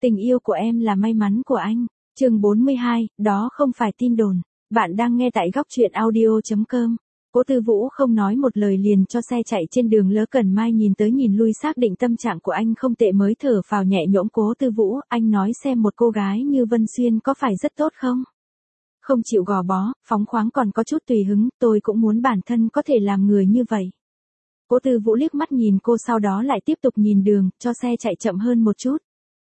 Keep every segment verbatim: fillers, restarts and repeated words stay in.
Tình yêu của em là may mắn của anh. Chương bốn mươi hai, đó không phải tin đồn. Bạn đang nghe tại góc truyện audio chấm com. Cố Tư Vũ không nói một lời liền cho xe chạy trên đường Lỡ Cần Mai nhìn tới nhìn lui xác định tâm trạng của anh không tệ mới thở phào nhẹ nhõm. Cố Tư Vũ, anh nói xem một cô gái như Vân Xuyên có phải rất tốt không? Không chịu gò bó, phóng khoáng còn có chút tùy hứng, tôi cũng muốn bản thân có thể làm người như vậy. Cố Tư Vũ liếc mắt nhìn cô sau đó lại tiếp tục nhìn đường, cho xe chạy chậm hơn một chút.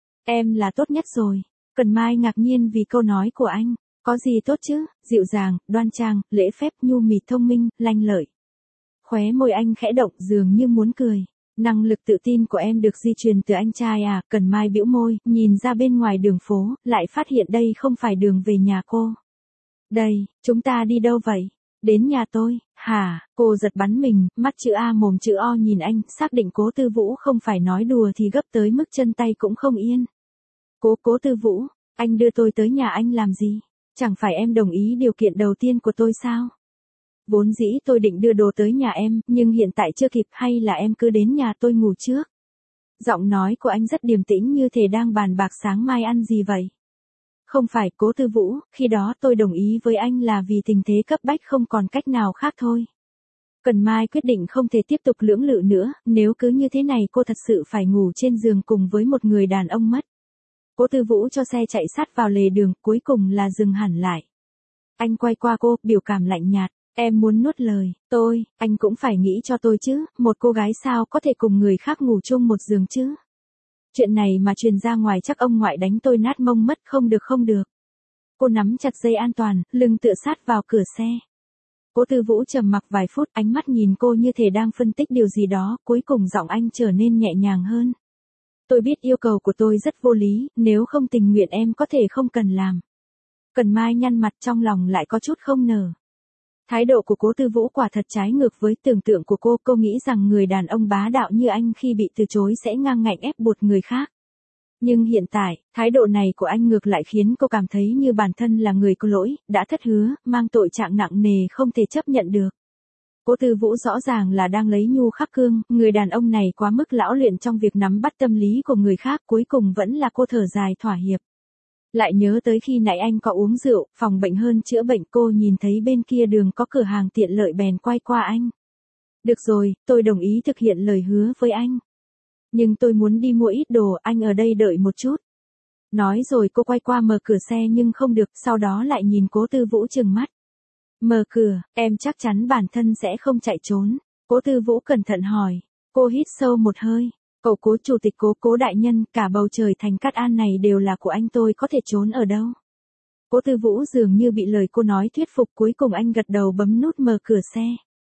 Em là tốt nhất rồi. Cần Mai ngạc nhiên vì câu nói của anh. Có gì tốt chứ, dịu dàng, đoan trang, lễ phép, nhu mì, thông minh, lanh lợi. Khóe môi anh khẽ động dường như muốn cười. Năng lực tự tin của em được di truyền từ anh trai à? Cần Mai bĩu môi, nhìn ra bên ngoài đường phố, lại phát hiện đây không phải đường về nhà cô. Đây, chúng ta đi đâu vậy? Đến nhà tôi. Hả? Cô giật bắn mình, mắt chữ A mồm chữ O nhìn anh, xác định Cố Tư Vũ không phải nói đùa thì gấp tới mức chân tay cũng không yên. Cố Cố Tư Vũ, anh đưa tôi tới nhà anh làm gì? Chẳng phải em đồng ý điều kiện đầu tiên của tôi sao? Vốn dĩ tôi định đưa đồ tới nhà em, nhưng hiện tại chưa kịp, hay là em cứ đến nhà tôi ngủ trước? Giọng nói của anh rất điềm tĩnh như thể đang bàn bạc sáng mai ăn gì vậy. Không phải, Cố Tư Vũ, khi đó tôi đồng ý với anh là vì tình thế cấp bách không còn cách nào khác thôi. Cần Mai quyết định không thể tiếp tục lưỡng lự nữa, nếu cứ như thế này cô thật sự phải ngủ trên giường cùng với một người đàn ông mất. Cố Tư Vũ cho xe chạy sát vào lề đường, cuối cùng là dừng hẳn lại. Anh quay qua cô, biểu cảm lạnh nhạt, em muốn nuốt lời, tôi, anh cũng phải nghĩ cho tôi chứ, một cô gái sao có thể cùng người khác ngủ chung một giường chứ? Chuyện này mà truyền ra ngoài chắc ông ngoại đánh tôi nát mông mất, không được không được. Cô nắm chặt dây an toàn, lưng tựa sát vào cửa xe. Cố Tư Vũ trầm mặc vài phút, ánh mắt nhìn cô như thể đang phân tích điều gì đó, cuối cùng giọng anh trở nên nhẹ nhàng hơn. Tôi biết yêu cầu của tôi rất vô lý, nếu không tình nguyện em có thể không cần làm. Cần Mai nhăn mặt trong lòng lại có chút không nở. Thái độ của Cố Tư Vũ quả thật trái ngược với tưởng tượng của cô, cô nghĩ rằng người đàn ông bá đạo như anh khi bị từ chối sẽ ngang ngạnh ép buộc người khác. Nhưng hiện tại, thái độ này của anh ngược lại khiến cô cảm thấy như bản thân là người có lỗi, đã thất hứa, mang tội trạng nặng nề không thể chấp nhận được. Cố Tư Vũ rõ ràng là đang lấy nhu khắc cương, người đàn ông này quá mức lão luyện trong việc nắm bắt tâm lý của người khác, cuối cùng vẫn là cô thở dài thỏa hiệp. Lại nhớ tới khi nãy anh có uống rượu, phòng bệnh hơn chữa bệnh, cô nhìn thấy bên kia đường có cửa hàng tiện lợi bèn quay qua anh. Được rồi, tôi đồng ý thực hiện lời hứa với anh. Nhưng tôi muốn đi mua ít đồ, anh ở đây đợi một chút. Nói rồi cô quay qua mở cửa xe nhưng không được, sau đó lại nhìn Cố Tư Vũ trừng mắt. Mở cửa, em chắc chắn bản thân sẽ không chạy trốn. Cố Tư Vũ cẩn thận hỏi. Cô hít sâu một hơi. Cậu Cố chủ tịch Cố, Cố đại nhân, cả bầu trời thành Cát An này đều là của anh, tôi có thể trốn ở đâu? Cố Tư Vũ dường như bị lời cô nói thuyết phục, cuối cùng anh gật đầu bấm nút mở cửa xe.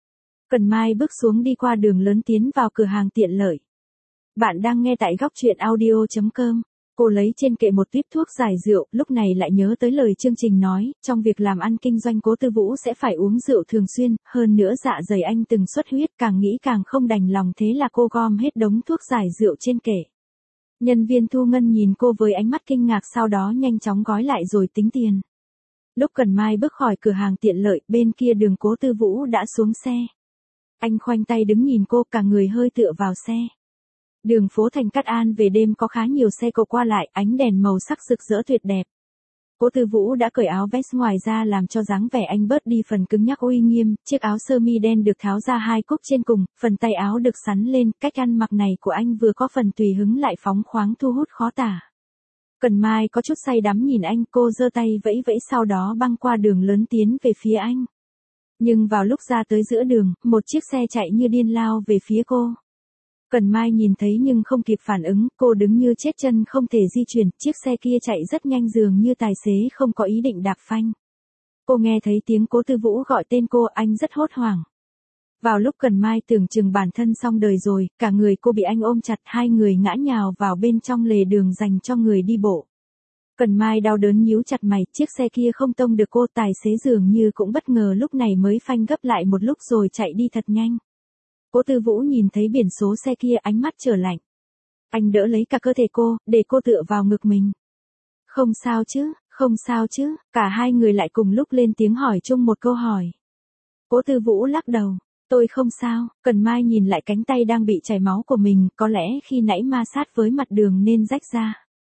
Cần Mai bước xuống đi qua đường lớn tiến vào cửa hàng tiện lợi. Bạn đang nghe tại góc truyện audio chấm com. Cô lấy trên kệ một tuyếp thuốc giải rượu, lúc này lại nhớ tới lời chương trình nói, trong việc làm ăn kinh doanh Cố Tư Vũ sẽ phải uống rượu thường xuyên, hơn nữa dạ dày anh từng xuất huyết, càng nghĩ càng không đành lòng, thế là cô gom hết đống thuốc giải rượu trên kệ. Nhân viên thu ngân nhìn cô với ánh mắt kinh ngạc, sau đó nhanh chóng gói lại rồi tính tiền. Lúc Cần Mai bước khỏi cửa hàng tiện lợi, bên kia đường Cố Tư Vũ đã xuống xe. Anh khoanh tay đứng nhìn cô, cả người hơi tựa vào xe. Đường phố thành Cát An về đêm có khá nhiều xe cộ qua lại, ánh đèn màu sắc rực rỡ tuyệt đẹp. Cố Tư Vũ đã cởi áo vest ngoài ra làm cho dáng vẻ anh bớt đi phần cứng nhắc uy nghiêm, chiếc áo sơ mi đen được tháo ra hai cúc trên cùng, phần tay áo được xắn lên, cách ăn mặc này của anh vừa có phần tùy hứng lại phóng khoáng thu hút khó tả. Cần Mai có chút say đắm nhìn anh, cô giơ tay vẫy vẫy sau đó băng qua đường lớn tiến về phía anh. Nhưng vào lúc ra tới giữa đường, một chiếc xe chạy như điên lao về phía cô. Cần Mai nhìn thấy nhưng không kịp phản ứng, cô đứng như chết chân không thể di chuyển, chiếc xe kia chạy rất nhanh dường như tài xế không có ý định đạp phanh. Cô nghe thấy tiếng Cố Tư Vũ gọi tên cô, anh rất hốt hoảng. Vào lúc Cần Mai tưởng chừng bản thân xong đời rồi, cả người cô bị anh ôm chặt, hai người ngã nhào vào bên trong lề đường dành cho người đi bộ. Cần Mai đau đớn nhíu chặt mày, chiếc xe kia không tông được cô, tài xế dường như cũng bất ngờ lúc này mới phanh gấp lại một lúc rồi chạy đi thật nhanh. Cố Tư Vũ nhìn thấy biển số xe kia, ánh mắt trở lạnh. Anh đỡ lấy cả cơ thể cô, để cô tựa vào ngực mình. Không sao chứ, không sao chứ, cả hai người lại cùng lúc lên tiếng hỏi chung một câu hỏi. Cố Tư Vũ lắc đầu, tôi không sao. Cần Mai nhìn lại cánh tay đang bị chảy máu của mình, có lẽ khi nãy ma sát với mặt đường nên rách ra.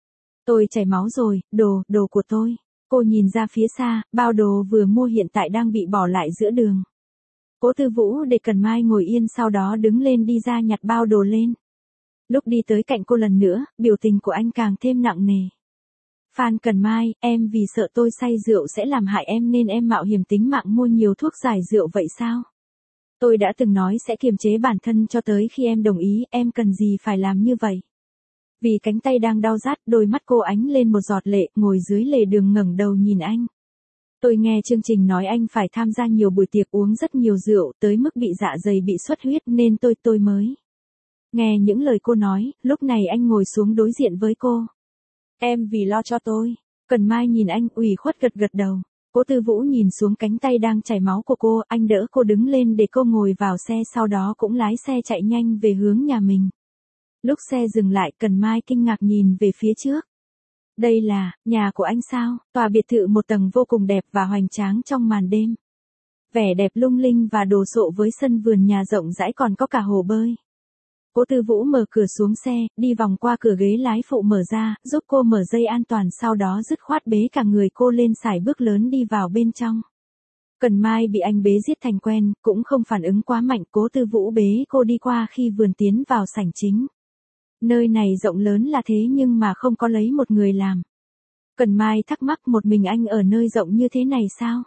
Tôi chảy máu rồi, đồ, đồ của tôi. Cô nhìn ra phía xa, bao đồ vừa mua hiện tại đang bị bỏ lại giữa đường. Cố Tư Vũ để Cần Mai ngồi yên sau đó đứng lên đi ra nhặt bao đồ lên. Lúc đi tới cạnh cô lần nữa, biểu tình của anh càng thêm nặng nề. Phan Cần Mai, em vì sợ tôi say rượu sẽ làm hại em nên em mạo hiểm tính mạng mua nhiều thuốc giải rượu vậy sao? Tôi đã từng nói sẽ kiềm chế bản thân cho tới khi em đồng ý, em cần gì phải làm như vậy? Vì cánh tay đang đau rát, đôi mắt cô ánh lên một giọt lệ, ngồi dưới lề đường ngẩng đầu nhìn anh. Tôi nghe chương trình nói anh phải tham gia nhiều buổi tiệc uống rất nhiều rượu, tới mức bị dạ dày bị xuất huyết nên tôi tôi mới. Nghe những lời cô nói, lúc này anh ngồi xuống đối diện với cô. Em vì lo cho tôi. Cần Mai nhìn anh ủy khuất gật gật đầu. Cố Tư Vũ nhìn xuống cánh tay đang chảy máu của cô, anh đỡ cô đứng lên để cô ngồi vào xe sau đó cũng lái xe chạy nhanh về hướng nhà mình. Lúc xe dừng lại, Cần Mai kinh ngạc nhìn về phía trước. Đây là, nhà của anh sao? Tòa biệt thự một tầng vô cùng đẹp và hoành tráng trong màn đêm. Vẻ đẹp lung linh và đồ sộ với sân vườn nhà rộng rãi còn có cả hồ bơi. Cố Tư Vũ mở cửa xuống xe, đi vòng qua cửa ghế lái phụ mở ra, giúp cô mở dây an toàn sau đó dứt khoát bế cả người cô lên sải bước lớn đi vào bên trong. Cần Mai bị anh bế giết thành quen, cũng không phản ứng quá mạnh, Cố Tư Vũ bế cô đi qua khi vườn tiến vào sảnh chính. Nơi này rộng lớn là thế nhưng mà không có lấy một người làm. Cần Mai thắc mắc một mình anh ở nơi rộng như thế này sao?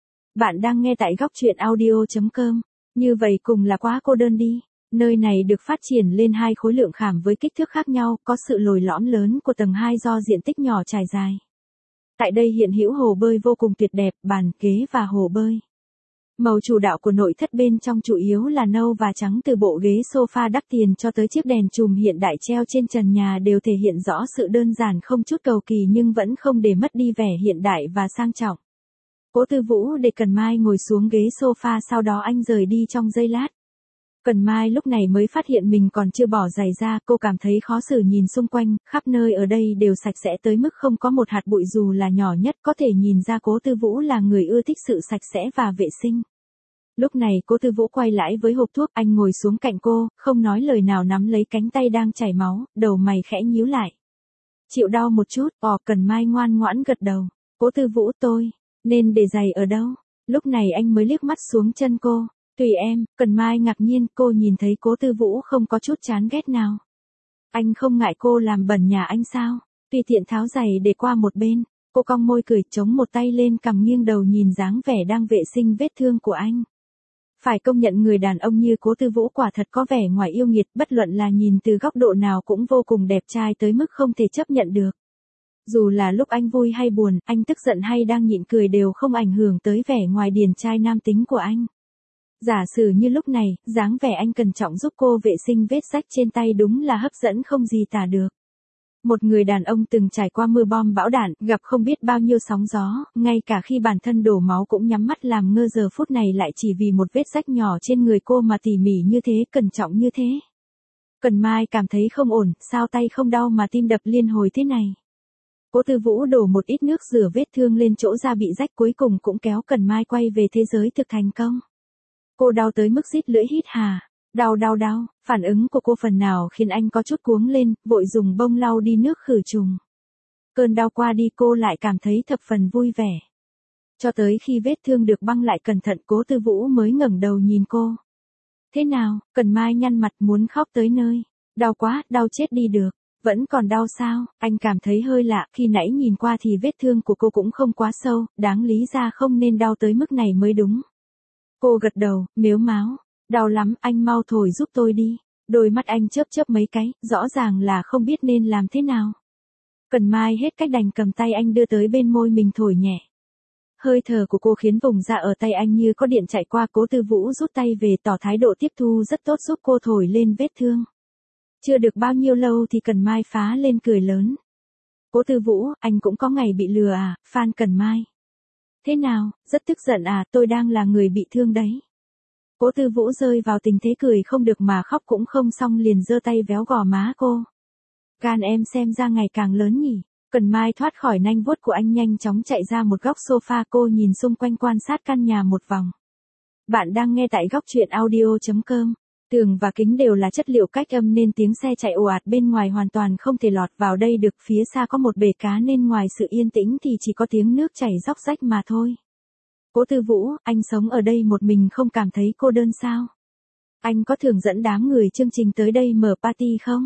Bạn đang nghe tại góc truyện audio chấm com. Như vậy cùng là quá cô đơn đi. Nơi này được phát triển lên hai khối lượng khảm với kích thước khác nhau, có sự lồi lõm lớn của tầng hai do diện tích nhỏ trải dài. Tại đây hiện hữu hồ bơi vô cùng tuyệt đẹp, bàn ghế và hồ bơi. Màu chủ đạo của nội thất bên trong chủ yếu là nâu và trắng, từ bộ ghế sofa đắt tiền cho tới chiếc đèn chùm hiện đại treo trên trần nhà đều thể hiện rõ sự đơn giản không chút cầu kỳ nhưng vẫn không để mất đi vẻ hiện đại và sang trọng. Cố Tư Vũ để Cần Mai ngồi xuống ghế sofa sau đó anh rời đi trong giây lát. Cần Mai lúc này mới phát hiện mình còn chưa bỏ giày ra, cô cảm thấy khó xử nhìn xung quanh, khắp nơi ở đây đều sạch sẽ tới mức không có một hạt bụi dù là nhỏ nhất, có thể nhìn ra Cố Tư Vũ là người ưa thích sự sạch sẽ và vệ sinh. Lúc này Cố Tư Vũ quay lại với hộp thuốc, anh ngồi xuống cạnh cô, không nói lời nào nắm lấy cánh tay đang chảy máu, đầu mày khẽ nhíu lại. Chịu đau một chút, ò Cần Mai ngoan ngoãn gật đầu. Cố Tư Vũ tôi, nên để giày ở đâu? Lúc này anh mới liếc mắt xuống chân cô. Tùy em, Cần Mai ngạc nhiên, cô nhìn thấy Cố Tư Vũ không có chút chán ghét nào. Anh không ngại cô làm bẩn nhà anh sao? Tùy tiện tháo giày để qua một bên, cô cong môi cười chống một tay lên cằm nghiêng đầu nhìn dáng vẻ đang vệ sinh vết thương của anh. Phải công nhận người đàn ông như Cố Tư Vũ quả thật có vẻ ngoài yêu nghiệt, bất luận là nhìn từ góc độ nào cũng vô cùng đẹp trai tới mức không thể chấp nhận được. Dù là lúc anh vui hay buồn, anh tức giận hay đang nhịn cười đều không ảnh hưởng tới vẻ ngoài điển trai nam tính của anh. Giả sử như lúc này, dáng vẻ anh cẩn trọng giúp cô vệ sinh vết rách trên tay đúng là hấp dẫn không gì tả được. Một người đàn ông từng trải qua mưa bom bão đạn, gặp không biết bao nhiêu sóng gió, ngay cả khi bản thân đổ máu cũng nhắm mắt làm ngơ, giờ phút này lại chỉ vì một vết rách nhỏ trên người cô mà tỉ mỉ như thế, cẩn trọng như thế. Cần Mai cảm thấy không ổn, sao tay không đau mà tim đập liên hồi thế này. Cố Tư Vũ đổ một ít nước rửa vết thương lên chỗ da bị rách, cuối cùng cũng kéo Cần Mai quay về thế giới thực thành công. Cô đau tới mức rít lưỡi hít hà. Đau đau đau, phản ứng của cô phần nào khiến anh có chút cuống lên, vội dùng bông lau đi nước khử trùng. Cơn đau qua đi cô lại cảm thấy thập phần vui vẻ. Cho tới khi vết thương được băng lại cẩn thận, Cố Tư Vũ mới ngẩng đầu nhìn cô. Thế nào? Cần Mai nhăn mặt muốn khóc tới nơi. Đau quá, đau chết đi được. Vẫn còn đau sao? Anh cảm thấy hơi lạ, khi nãy nhìn qua thì vết thương của cô cũng không quá sâu, đáng lý ra không nên đau tới mức này mới đúng. Cô gật đầu, mếu máo. Đau lắm, anh mau thổi giúp tôi đi. Đôi mắt anh chớp chớp mấy cái, rõ ràng là không biết nên làm thế nào. Cần Mai hết cách đành cầm tay anh đưa tới bên môi mình thổi nhẹ. Hơi thở của cô khiến vùng da ở tay anh như có điện chạy qua, Cố Tư Vũ rút tay về tỏ thái độ tiếp thu rất tốt giúp cô thổi lên vết thương. Chưa được bao nhiêu lâu thì Cần Mai phá lên cười lớn. Cố Tư Vũ, anh cũng có ngày bị lừa à, Phan Cần Mai. Thế nào, rất tức giận à, tôi đang là người bị thương đấy. Cố Tư Vũ rơi vào tình thế cười không được mà khóc cũng không xong liền giơ tay véo gò má cô. Gan em xem ra ngày càng lớn nhỉ. Cần Mai thoát khỏi nanh vuốt của anh nhanh chóng chạy ra một góc sofa, cô nhìn xung quanh quan sát căn nhà một vòng. Bạn đang nghe tại góc truyện audio chấm com. Tường và kính đều là chất liệu cách âm nên tiếng xe chạy ồ ạt bên ngoài hoàn toàn không thể lọt vào đây được. Phía xa có một bể cá nên ngoài sự yên tĩnh thì chỉ có tiếng nước chảy róc rách mà thôi. Cố Tư Vũ, anh sống ở đây một mình không cảm thấy cô đơn sao? Anh có thường dẫn đám người chương trình tới đây mở party không?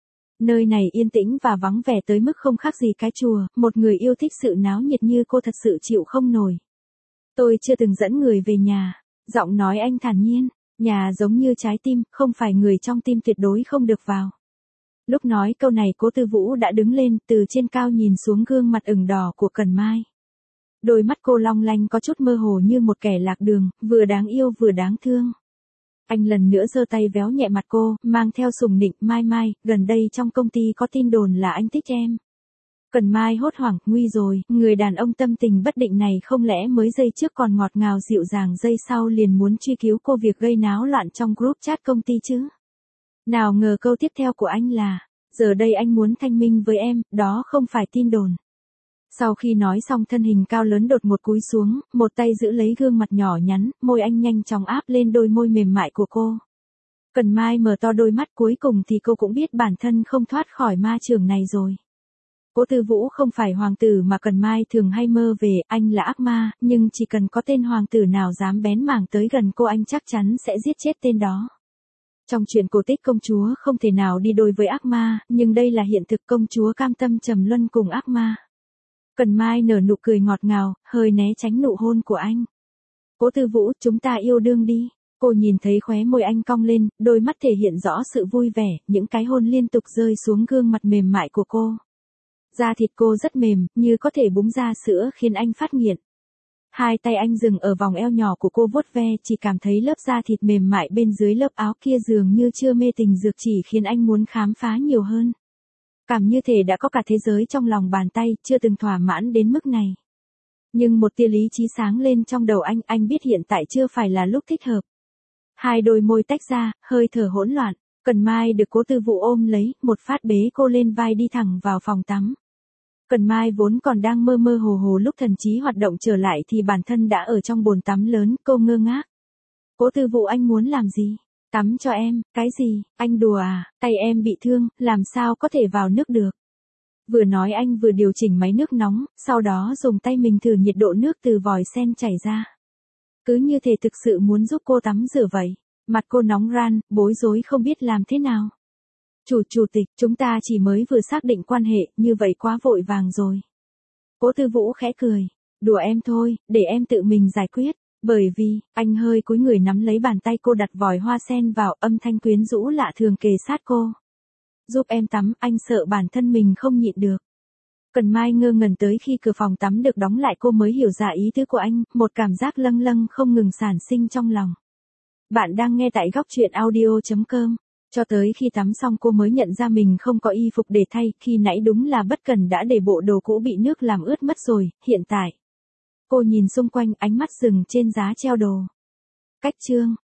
Nơi này yên tĩnh và vắng vẻ tới mức không khác gì cái chùa, một người yêu thích sự náo nhiệt như cô thật sự chịu không nổi. Tôi chưa từng dẫn người về nhà, giọng nói anh thản nhiên, nhà giống như trái tim, không phải người trong tim tuyệt đối không được vào. Lúc nói câu này Cố Tư Vũ đã đứng lên từ trên cao nhìn xuống gương mặt ửng đỏ của Cần Mai. Đôi mắt cô long lanh có chút mơ hồ như một kẻ lạc đường, vừa đáng yêu vừa đáng thương. Anh lần nữa giơ tay véo nhẹ mặt cô, mang theo sùng nịnh, Mai Mai, gần đây trong công ty có tin đồn là anh thích em. Cần Mai hốt hoảng, nguy rồi, người đàn ông tâm tình bất định này không lẽ mới giây trước còn ngọt ngào dịu dàng giây sau liền muốn truy cứu cô việc gây náo loạn trong group chat công ty chứ. Nào ngờ câu tiếp theo của anh là, giờ đây anh muốn thanh minh với em, đó không phải tin đồn. Sau khi nói xong thân hình cao lớn đột một cúi xuống, một tay giữ lấy gương mặt nhỏ nhắn, môi anh nhanh chóng áp lên đôi môi mềm mại của cô. Cần Mai mở to đôi mắt cuối cùng thì cô cũng biết bản thân không thoát khỏi ma trường này rồi. Cố Tư Vũ không phải hoàng tử mà Cần Mai thường hay mơ về, anh là ác ma, nhưng chỉ cần có tên hoàng tử nào dám bén mảng tới gần cô anh chắc chắn sẽ giết chết tên đó. Trong chuyện cổ tích công chúa không thể nào đi đôi với ác ma, nhưng đây là hiện thực, công chúa cam tâm trầm luân cùng ác ma. Cần Mai nở nụ cười ngọt ngào, hơi né tránh nụ hôn của anh. Cố Tư Vũ, chúng ta yêu đương đi. Cô nhìn thấy khóe môi anh cong lên, đôi mắt thể hiện rõ sự vui vẻ, những cái hôn liên tục rơi xuống gương mặt mềm mại của cô. Da thịt cô rất mềm, như có thể búng ra sữa khiến anh phát nghiện. Hai tay anh dừng ở vòng eo nhỏ của cô vuốt ve, chỉ cảm thấy lớp da thịt mềm mại bên dưới lớp áo kia dường như chưa mê tình dược chỉ khiến anh muốn khám phá nhiều hơn. Cảm như thể đã có cả thế giới trong lòng bàn tay, chưa từng thỏa mãn đến mức này. Nhưng một tia lý trí sáng lên trong đầu anh, anh biết hiện tại chưa phải là lúc thích hợp. Hai đôi môi tách ra, hơi thở hỗn loạn, Cần Mai được Cố Tư Vũ ôm lấy, một phát bế cô lên vai đi thẳng vào phòng tắm. Cần Mai vốn còn đang mơ mơ hồ hồ lúc thần trí hoạt động trở lại thì bản thân đã ở trong bồn tắm lớn, cô ngơ ngác. Cố Tư Vũ, anh muốn làm gì? Tắm cho em, cái gì, anh đùa à, tay em bị thương, làm sao có thể vào nước được. Vừa nói anh vừa điều chỉnh máy nước nóng, sau đó dùng tay mình thử nhiệt độ nước từ vòi sen chảy ra. Cứ như thể thực sự muốn giúp cô tắm rửa vậy. Mặt cô nóng ran, bối rối không biết làm thế nào. Chủ chủ tịch, chúng ta chỉ mới vừa xác định quan hệ, như vậy quá vội vàng rồi. Cố Tư Vũ khẽ cười, đùa em thôi, để em tự mình giải quyết. Bởi vì, anh hơi cúi người nắm lấy bàn tay cô đặt vòi hoa sen vào, âm thanh quyến rũ lạ thường kề sát cô. Giúp em tắm, anh sợ bản thân mình không nhịn được. Cần Mai ngơ ngẩn tới khi cửa phòng tắm được đóng lại cô mới hiểu ra ý tứ của anh, một cảm giác lâng lâng không ngừng sản sinh trong lòng. Bạn đang nghe tại góc truyện audio chấm com. Cho tới khi tắm xong cô mới nhận ra mình không có y phục để thay, khi nãy đúng là bất cẩn đã để bộ đồ cũ bị nước làm ướt mất rồi, hiện tại. Cô nhìn xung quanh, ánh mắt dừng trên giá treo đồ. Cách chương.